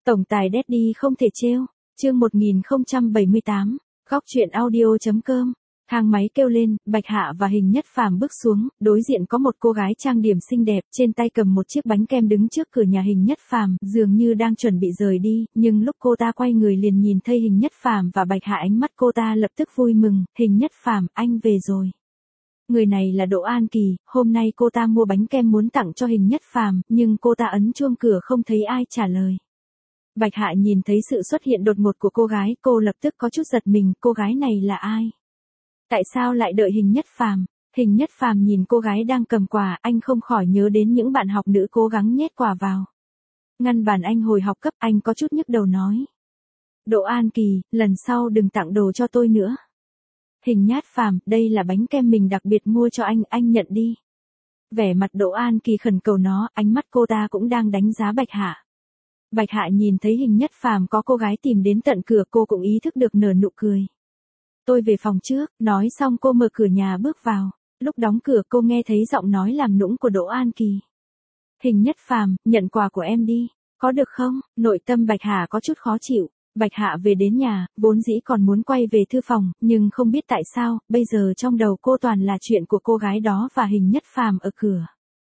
Tổng tài Daddy không thể trêu. Chương 1078. Góc truyện audio.com. Thang máy kêu lên, Bạch Hạ và Hình Nhất Phàm bước xuống, đối diện có một cô gái trang điểm xinh đẹp, trên tay cầm một chiếc bánh kem đứng trước cửa nhà Hình Nhất Phàm, dường như đang chuẩn bị rời đi, nhưng lúc cô ta quay người liền nhìn thấy Hình Nhất Phàm và Bạch Hạ, ánh mắt cô ta lập tức vui mừng, Hình Nhất Phàm, anh về rồi. Người này là Đỗ An Kỳ, hôm nay cô ta mua bánh kem muốn tặng cho Hình Nhất Phàm, nhưng cô ta ấn chuông cửa không thấy ai trả lời. Bạch Hạ nhìn thấy sự xuất hiện đột ngột của cô gái, cô lập tức có chút giật mình, cô gái này là ai? Tại sao lại đợi Hình Nhất Phàm? Hình Nhất Phàm nhìn cô gái đang cầm quà, anh không khỏi nhớ đến những bạn học nữ cố gắng nhét quà vào ngăn bàn anh hồi học cấp, anh có chút nhức đầu nói. Đỗ An Kỳ, lần sau đừng tặng đồ cho tôi nữa. Hình Nhất Phàm, đây là bánh kem mình đặc biệt mua cho anh nhận đi. Vẻ mặt Đỗ An Kỳ khẩn cầu nó, ánh mắt cô ta cũng đang đánh giá Bạch Hạ. Bạch Hạ nhìn thấy Hình Nhất Phàm có cô gái tìm đến tận cửa, cô cũng ý thức được, nở nụ cười. Tôi về phòng trước, nói xong cô mở cửa nhà bước vào. Lúc đóng cửa cô nghe thấy giọng nói làm nũng của Đỗ An Kỳ. Hình Nhất Phàm, nhận quà của em đi, có được không? Nội tâm Bạch Hạ có chút khó chịu. Bạch Hạ về đến nhà, vốn dĩ còn muốn quay về thư phòng, nhưng không biết tại sao, bây giờ trong đầu cô toàn là chuyện của cô gái đó và Hình Nhất Phàm ở cửa.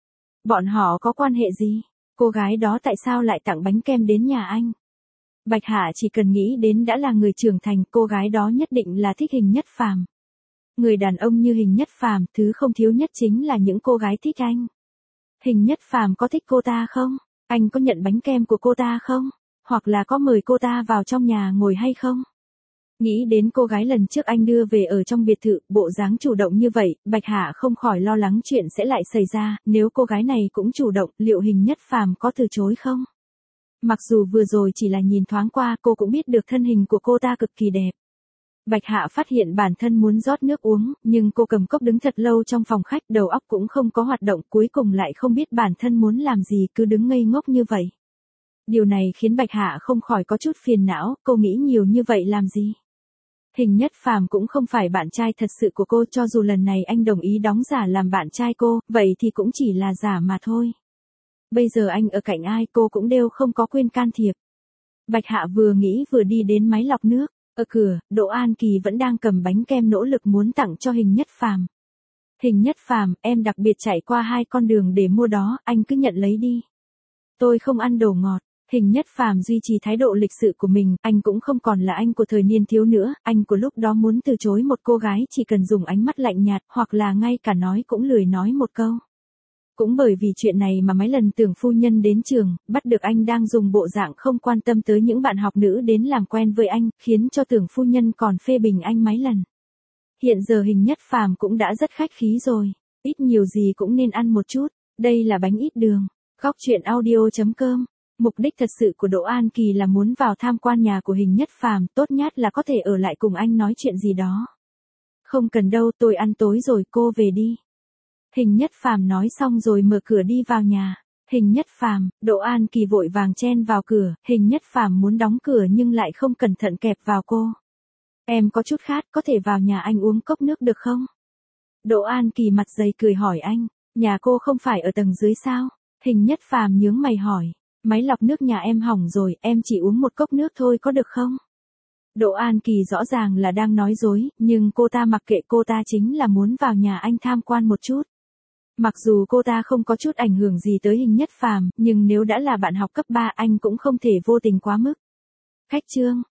Bọn họ có quan hệ gì? Cô gái đó tại sao lại tặng bánh kem đến nhà anh? Bạch Hạ chỉ cần nghĩ đến đã là người trưởng thành, cô gái đó nhất định là thích Hình Nhất Phàm. Người đàn ông như Hình Nhất Phàm, thứ không thiếu nhất chính là những cô gái thích anh. Hình Nhất Phàm có thích cô ta không? Anh có nhận bánh kem của cô ta không? Hoặc là có mời cô ta vào trong nhà ngồi hay không? Nghĩ đến cô gái lần trước anh đưa về ở trong biệt thự, bộ dáng chủ động như vậy, Bạch Hạ không khỏi lo lắng chuyện sẽ lại xảy ra, nếu cô gái này cũng chủ động, liệu Hình Nhất Phàm có từ chối không? Mặc dù vừa rồi chỉ là nhìn thoáng qua, cô cũng biết được thân hình của cô ta cực kỳ đẹp. Bạch Hạ phát hiện bản thân muốn rót nước uống, nhưng cô cầm cốc đứng thật lâu trong phòng khách, đầu óc cũng không có hoạt động, cuối cùng lại không biết bản thân muốn làm gì, cứ đứng ngây ngốc như vậy. Điều này khiến Bạch Hạ không khỏi có chút phiền não, cô nghĩ nhiều như vậy làm gì? Hình Nhất Phàm cũng không phải bạn trai thật sự của cô, cho dù lần này anh đồng ý đóng giả làm bạn trai cô, vậy thì cũng chỉ là giả mà thôi. Bây giờ anh ở cạnh ai cô cũng đều không có quyền can thiệp. Bạch Hạ vừa nghĩ vừa đi đến máy lọc nước, ở cửa, Đỗ An Kỳ vẫn đang cầm bánh kem nỗ lực muốn tặng cho Hình Nhất Phàm. Hình Nhất Phàm, em đặc biệt chạy qua 2 con đường để mua đó, anh cứ nhận lấy đi. Tôi không ăn đồ ngọt. Hình Nhất Phàm duy trì thái độ lịch sự của mình, anh cũng không còn là anh của thời niên thiếu nữa, anh của lúc đó muốn từ chối một cô gái chỉ cần dùng ánh mắt lạnh nhạt, hoặc là ngay cả nói cũng lười nói một câu. Cũng bởi vì chuyện này mà mấy lần Tưởng phu nhân đến trường, bắt được anh đang dùng bộ dạng không quan tâm tới những bạn học nữ đến làm quen với anh, khiến cho Tưởng phu nhân còn phê bình anh mấy lần. Hiện giờ Hình Nhất Phàm cũng đã rất khách khí rồi, ít nhiều gì cũng nên ăn một chút, đây là bánh ít đường. Góc truyện audio.com. Mục đích thật sự của Đỗ An Kỳ là muốn vào tham quan nhà của Hình Nhất Phàm, tốt nhất là có thể ở lại cùng anh nói chuyện gì đó. Không cần đâu, tôi ăn tối rồi, cô về đi. Hình Nhất Phàm nói xong rồi mở cửa đi vào nhà. Hình Nhất Phàm, Đỗ An Kỳ vội vàng chen vào cửa, Hình Nhất Phàm muốn đóng cửa nhưng lại không cẩn thận kẹp vào cô. Em có chút khát, có thể vào nhà anh uống cốc nước được không? Đỗ An Kỳ mặt dày cười hỏi anh, nhà cô không phải ở tầng dưới sao? Hình Nhất Phàm nhướng mày hỏi. Máy lọc nước nhà em hỏng rồi, em chỉ uống một cốc nước thôi có được không? Đỗ An Kỳ rõ ràng là đang nói dối, nhưng cô ta mặc kệ, cô ta chính là muốn vào nhà anh tham quan một chút. Mặc dù cô ta không có chút ảnh hưởng gì tới Hình Nhất Phàm, nhưng nếu đã là bạn học cấp 3 anh cũng không thể vô tình quá mức. Khách trương,